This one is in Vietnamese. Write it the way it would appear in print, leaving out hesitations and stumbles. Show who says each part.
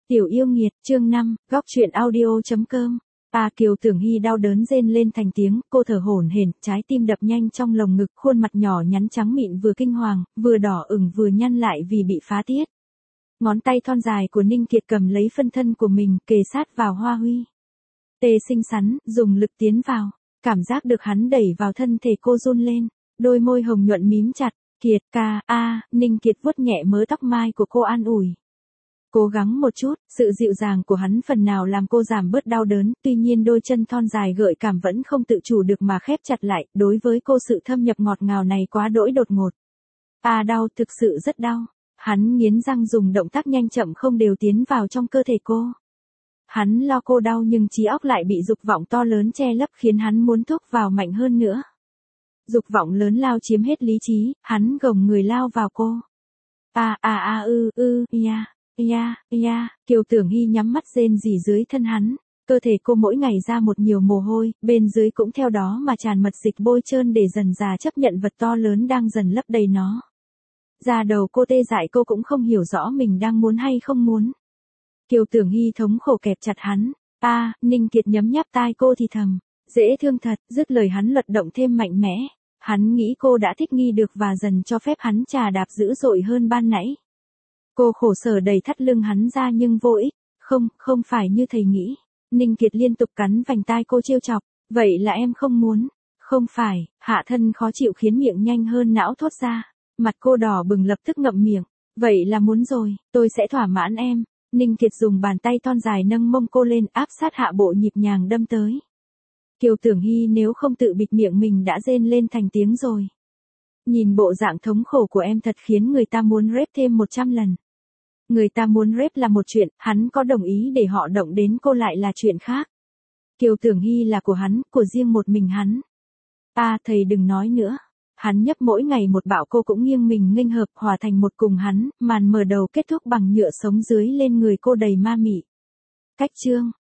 Speaker 1: Tiểu yêu nghiệt, chương 5, góc truyện audio.com. Kiều Tưởng Hy đau đớn rên lên thành tiếng, cô thở hổn hển, trái tim đập nhanh trong lồng ngực, khuôn mặt nhỏ nhắn trắng mịn vừa kinh hoàng, vừa đỏ ửng vừa nhăn lại vì bị phá tiết. Ngón tay thon dài của Ninh Kiệt cầm lấy phân thân của mình, kề sát vào Hoa Huy. Tê xinh xắn, dùng lực tiến vào, cảm giác được hắn đẩy vào thân thể cô run lên, đôi môi hồng nhuận mím chặt. Kiệt ca, Ninh Kiệt vuốt nhẹ mớ tóc mai của cô an ủi. Cố gắng một chút, sự dịu dàng của hắn phần nào làm cô giảm bớt đau đớn, tuy nhiên đôi chân thon dài gợi cảm vẫn không tự chủ được mà khép chặt lại, đối với cô sự thâm nhập ngọt ngào này quá đỗi đột ngột. Đau, thực sự rất đau. Hắn nghiến răng dùng động tác nhanh chậm không đều tiến vào trong cơ thể cô. Hắn lo cô đau nhưng trí óc lại bị dục vọng to lớn che lấp khiến hắn muốn thúc vào mạnh hơn nữa. Dục vọng lớn lao chiếm hết lý trí, hắn gồng người lao vào cô. Kiều Tưởng Hy nhắm mắt rên rỉ dưới thân hắn, cơ thể cô mỗi ngày ra một nhiều mồ hôi, bên dưới cũng theo đó mà tràn mật dịch bôi trơn để dần dà chấp nhận vật to lớn đang dần lấp đầy nó. Da đầu cô tê dại, cô cũng không hiểu rõ mình đang muốn hay không muốn. Kiều Tưởng Hy thống khổ kẹp chặt hắn. Ninh Kiệt nhấm nháp tai cô thì thầm, dễ thương thật, dứt lời hắn luật động thêm mạnh mẽ. Hắn nghĩ cô đã thích nghi được và dần cho phép hắn chà đạp dữ dội hơn ban nãy. Cô khổ sở đẩy thắt lưng hắn ra nhưng vô ích, không phải như thầy nghĩ. Ninh Kiệt liên tục cắn vành tai cô trêu chọc, vậy là em không muốn. Không phải, hạ thân khó chịu khiến miệng nhanh hơn não thốt ra. Mặt cô đỏ bừng lập tức ngậm miệng, vậy là muốn rồi, tôi sẽ thỏa mãn em. Ninh Kiệt dùng bàn tay thon dài nâng mông cô lên, áp sát hạ bộ nhịp nhàng đâm tới. Kiều Tưởng Hy nếu không tự bịt miệng mình đã rên lên thành tiếng rồi. Nhìn bộ dạng thống khổ của em thật khiến người ta muốn rep thêm 100 lần. Người ta muốn rep là một chuyện, hắn có đồng ý để họ động đến cô lại là chuyện khác. Kiều Tưởng Hy là của hắn, của riêng một mình hắn. Thầy đừng nói nữa. Hắn nhấp mỗi ngày một bạo, cô cũng nghiêng mình nghênh hợp hòa thành một cùng hắn, màn mở đầu kết thúc bằng nhựa sống dưới lên người cô đầy ma mị. Cách chương